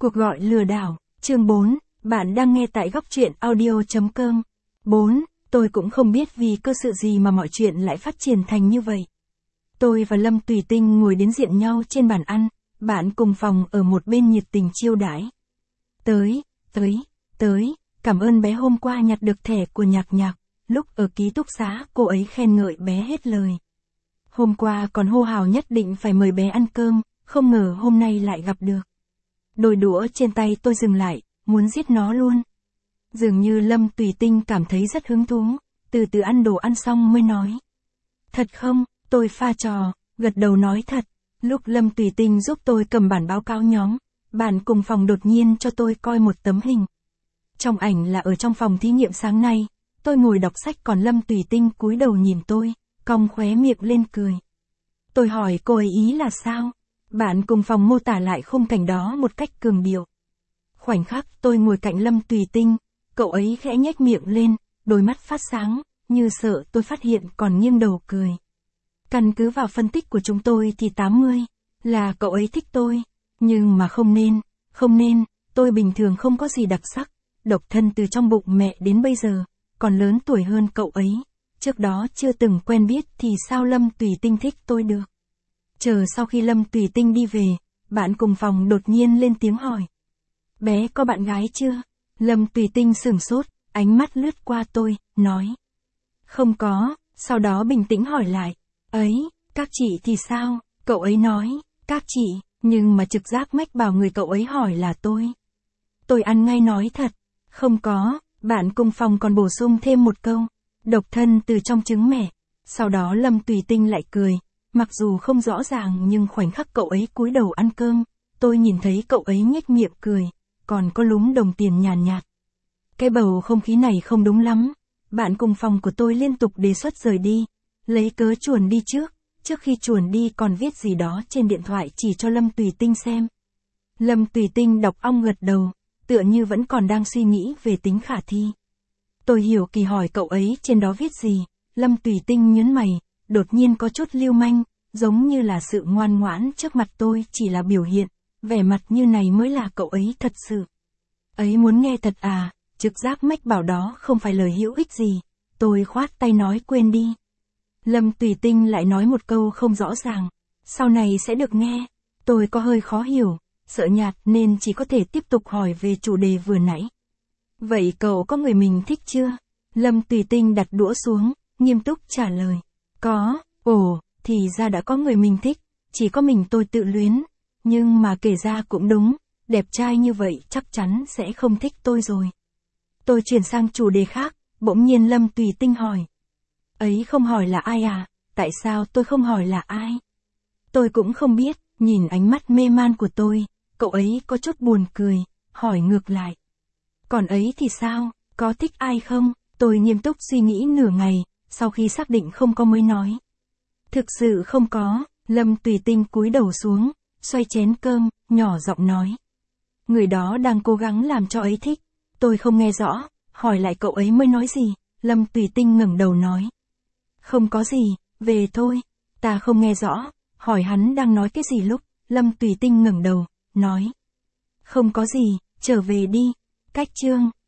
Cuộc gọi lừa đảo, chương 4, bạn đang nghe tại góc truyện audio.com. 4. Tôi cũng không biết vì cơ sự gì mà mọi chuyện lại phát triển thành như vậy. Tôi và Lâm Tùy Tinh ngồi đến diện nhau trên bàn ăn, bạn cùng phòng ở một bên nhiệt tình chiêu đãi. Tới, cảm ơn bé hôm qua nhặt được thẻ của Nhạc Nhạc, lúc ở ký túc xá cô ấy khen ngợi bé hết lời. Hôm qua còn hô hào nhất định phải mời bé ăn cơm, không ngờ hôm nay lại gặp được. Đôi đũa trên tay tôi dừng lại, muốn giết nó luôn. Dường như Lâm Tùy Tinh cảm thấy rất hứng thú, từ từ ăn đồ ăn xong mới nói. Thật không, tôi pha trò, gật đầu nói thật. Lúc Lâm Tùy Tinh giúp tôi cầm bản báo cáo nhóm, bạn cùng phòng đột nhiên cho tôi coi một tấm hình. Trong ảnh là ở trong phòng thí nghiệm sáng nay, tôi ngồi đọc sách còn Lâm Tùy Tinh cúi đầu nhìn tôi, cong khóe miệng lên cười. Tôi hỏi cô ấy ý là sao? Bạn cùng phòng mô tả lại khung cảnh đó một cách cường điệu. Khoảnh khắc tôi ngồi cạnh Lâm Tùy Tinh, cậu ấy khẽ nhếch miệng lên, đôi mắt phát sáng, như sợ tôi phát hiện còn nghiêng đầu cười. Căn cứ vào phân tích của chúng tôi thì 80, là cậu ấy thích tôi, nhưng mà không nên, tôi bình thường không có gì đặc sắc, độc thân từ trong bụng mẹ đến bây giờ, còn lớn tuổi hơn cậu ấy, trước đó chưa từng quen biết thì sao Lâm Tùy Tinh thích tôi được. Chờ sau khi Lâm Tùy Tinh đi về, bạn cùng phòng đột nhiên lên tiếng hỏi. Bé có bạn gái chưa? Lâm Tùy Tinh sửng sốt, ánh mắt lướt qua tôi, nói. Không có, sau đó bình tĩnh hỏi lại. Ấy, các chị thì sao? Cậu ấy nói, các chị, nhưng mà trực giác mách bảo người cậu ấy hỏi là tôi. Tôi ăn ngay nói thật. Không có, bạn cùng phòng còn bổ sung thêm một câu. Độc thân từ trong trứng mẹ. Sau đó Lâm Tùy Tinh lại cười. Mặc dù không rõ ràng nhưng khoảnh khắc cậu ấy cúi đầu ăn cơm, tôi nhìn thấy cậu ấy nhếch miệng cười, còn có lúm đồng tiền nhàn nhạt. Cái bầu không khí này không đúng lắm. Bạn cùng phòng của tôi liên tục đề xuất rời đi, lấy cớ chuồn đi trước khi chuồn đi còn viết gì đó trên điện thoại chỉ cho Lâm Tùy Tinh xem. Lâm Tùy Tinh đọc ong gật đầu, tựa như vẫn còn đang suy nghĩ về tính khả thi. Tôi hiểu kỳ hỏi cậu ấy trên đó viết gì, Lâm Tùy Tinh nhớn mày, đột nhiên có chút lưu manh, giống như là sự ngoan ngoãn trước mặt tôi chỉ là biểu hiện, vẻ mặt như này mới là cậu ấy thật sự. Ấy muốn nghe thật à, trực giác mách bảo đó không phải lời hữu ích gì, tôi khoát tay nói quên đi. Lâm Tùy Tinh lại nói một câu không rõ ràng, sau này sẽ được nghe, tôi có hơi khó hiểu, sợ nhạt nên chỉ có thể tiếp tục hỏi về chủ đề vừa nãy. Vậy cậu có người mình thích chưa? Lâm Tùy Tinh đặt đũa xuống, nghiêm túc trả lời. Có, thì ra đã có người mình thích, chỉ có mình tôi tự luyến, nhưng mà kể ra cũng đúng, đẹp trai như vậy chắc chắn sẽ không thích tôi rồi. Tôi chuyển sang chủ đề khác, bỗng nhiên Lâm Tùy Tinh hỏi. Ấy không hỏi là ai à, tại sao tôi không hỏi là ai? Tôi cũng không biết, nhìn ánh mắt mê man của tôi, cậu ấy có chút buồn cười, hỏi ngược lại. Còn ấy thì sao, có thích ai không? Tôi nghiêm túc suy nghĩ nửa ngày, sau khi xác định không có mới nói. Thực sự không có, Lâm Tùy Tinh cúi đầu xuống, xoay chén cơm, nhỏ giọng nói. Người đó đang cố gắng làm cho ấy thích, tôi không nghe rõ, hỏi lại cậu ấy mới nói gì, Lâm Tùy Tinh ngẩng đầu nói. Không có gì, về thôi, ta không nghe rõ, hỏi hắn đang nói cái gì lúc, Lâm Tùy Tinh ngẩng đầu, nói. Không có gì, trở về đi, cách chương.